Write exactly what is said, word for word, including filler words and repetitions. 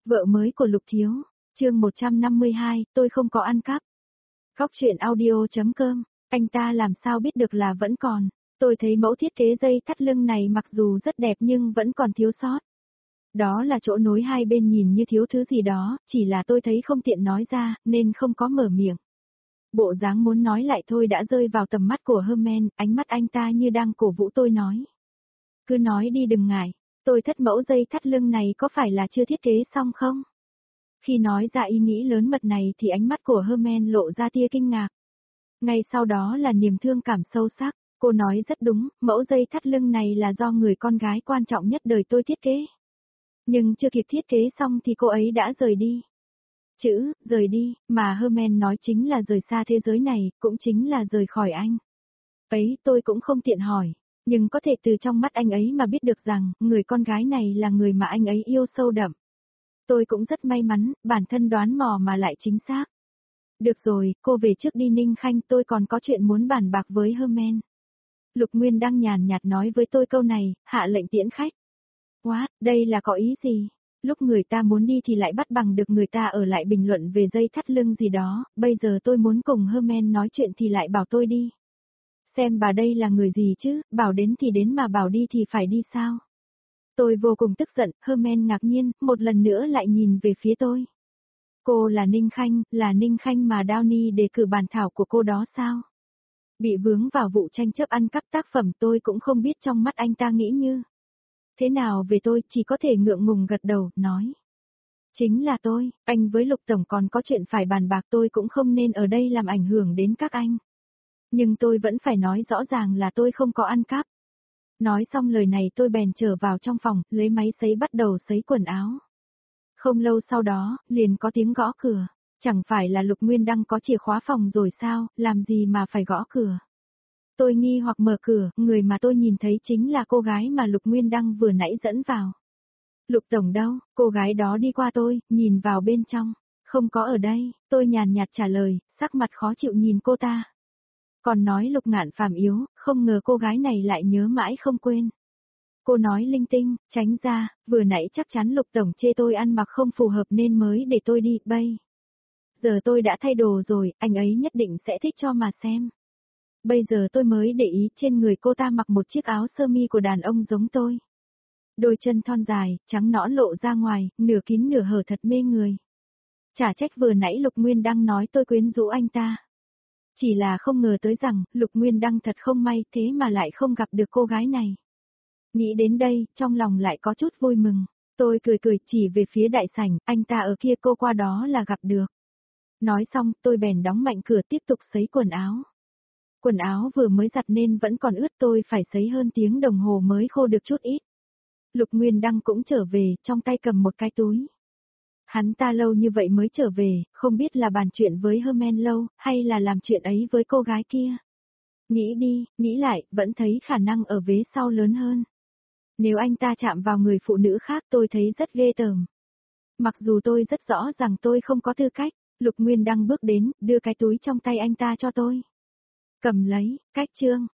Vợ mới của Lục Thiếu, chương một trăm năm mươi hai, tôi không có ăn cắp. Góc truyện audio.com, anh ta làm sao biết được là vẫn còn. Tôi thấy mẫu thiết kế dây thắt lưng này mặc dù rất đẹp nhưng vẫn còn thiếu sót. Đó là chỗ nối hai bên nhìn như thiếu thứ gì đó, chỉ là tôi thấy không tiện nói ra, nên không có mở miệng. Bộ dáng muốn nói lại thôi đã rơi vào tầm mắt của Herman, ánh mắt anh ta như đang cổ vũ tôi nói. Cứ nói đi đừng ngại, tôi thất mẫu dây thắt lưng này có phải là chưa thiết kế xong không? Khi nói ra ý nghĩ lớn mật này thì ánh mắt của Herman lộ ra tia kinh ngạc. Ngay sau đó là niềm thương cảm sâu sắc, cô nói rất đúng, mẫu dây thắt lưng này là do người con gái quan trọng nhất đời tôi thiết kế. Nhưng chưa kịp thiết kế xong thì cô ấy đã rời đi. Chữ, rời đi, mà Herman nói chính là rời xa thế giới này, cũng chính là rời khỏi anh. Ấy tôi cũng không tiện hỏi, nhưng có thể từ trong mắt anh ấy mà biết được rằng, người con gái này là người mà anh ấy yêu sâu đậm. Tôi cũng rất may mắn, bản thân đoán mò mà lại chính xác. Được rồi, cô về trước đi Ninh Khanh, tôi còn có chuyện muốn bàn bạc với Herman. Lục Nguyên đang nhàn nhạt nói với tôi câu này, hạ lệnh tiễn khách. What, đây là có ý gì? Lúc người ta muốn đi thì lại bắt bằng được người ta ở lại bình luận về dây thắt lưng gì đó, bây giờ tôi muốn cùng Herman nói chuyện thì lại bảo tôi đi. Xem bà đây là người gì chứ, bảo đến thì đến mà bảo đi thì phải đi sao? Tôi vô cùng tức giận, Herman ngạc nhiên, một lần nữa lại nhìn về phía tôi. Cô là Ninh Khanh, là Ninh Khanh mà Downey đề cử bản thảo của cô đó sao? Bị vướng vào vụ tranh chấp ăn cắp tác phẩm tôi cũng không biết trong mắt anh ta nghĩ như. Thế nào về tôi, chỉ có thể ngượng ngùng gật đầu, nói. Chính là tôi, anh với Lục Tổng còn có chuyện phải bàn bạc tôi cũng không nên ở đây làm ảnh hưởng đến các anh. Nhưng tôi vẫn phải nói rõ ràng là tôi không có ăn cắp. Nói xong lời này tôi bèn trở vào trong phòng, lấy máy sấy bắt đầu sấy quần áo. Không lâu sau đó, liền có tiếng gõ cửa. Chẳng phải là Lục Nguyên Đăng có chìa khóa phòng rồi sao, làm gì mà phải gõ cửa. Tôi nghi hoặc mở cửa, người mà tôi nhìn thấy chính là cô gái mà Lục Nguyên Đăng vừa nãy dẫn vào. Lục Tổng đâu, cô gái đó đi qua tôi, nhìn vào bên trong. Không có ở đây, tôi nhàn nhạt trả lời, sắc mặt khó chịu nhìn cô ta. Còn nói Lục Ngạn phàm yếu, không ngờ cô gái này lại nhớ mãi không quên. Cô nói linh tinh, tránh ra, vừa nãy chắc chắn Lục Tổng chê tôi ăn mặc không phù hợp nên mới để tôi đi, bay. Giờ tôi đã thay đồ rồi, anh ấy nhất định sẽ thích cho mà xem. Bây giờ tôi mới để ý trên người cô ta mặc một chiếc áo sơ mi của đàn ông giống tôi. Đôi chân thon dài, trắng nõn lộ ra ngoài, nửa kín nửa hở thật mê người. Chả trách vừa nãy Lục Nguyên Đăng nói tôi quyến rũ anh ta. Chỉ là không ngờ tới rằng, Lục Nguyên Đăng thật không may thế mà lại không gặp được cô gái này. Nghĩ đến đây, trong lòng lại có chút vui mừng. Tôi cười cười chỉ về phía đại sảnh, anh ta ở kia cô qua đó là gặp được. Nói xong, tôi bèn đóng mạnh cửa tiếp tục sấy quần áo. Quần áo vừa mới giặt nên vẫn còn ướt tôi phải sấy hơn tiếng đồng hồ mới khô được chút ít. Lục Nguyên Đăng cũng trở về, trong tay cầm một cái túi. Hắn ta lâu như vậy mới trở về, không biết là bàn chuyện với Herman lâu, hay là làm chuyện ấy với cô gái kia. Nghĩ đi, nghĩ lại, vẫn thấy khả năng ở vế sau lớn hơn. Nếu anh ta chạm vào người phụ nữ khác tôi thấy rất ghê tởm. Mặc dù tôi rất rõ rằng tôi không có tư cách, Lục Nguyên Đăng bước đến, đưa cái túi trong tay anh ta cho tôi. Cầm lấy, cách trương,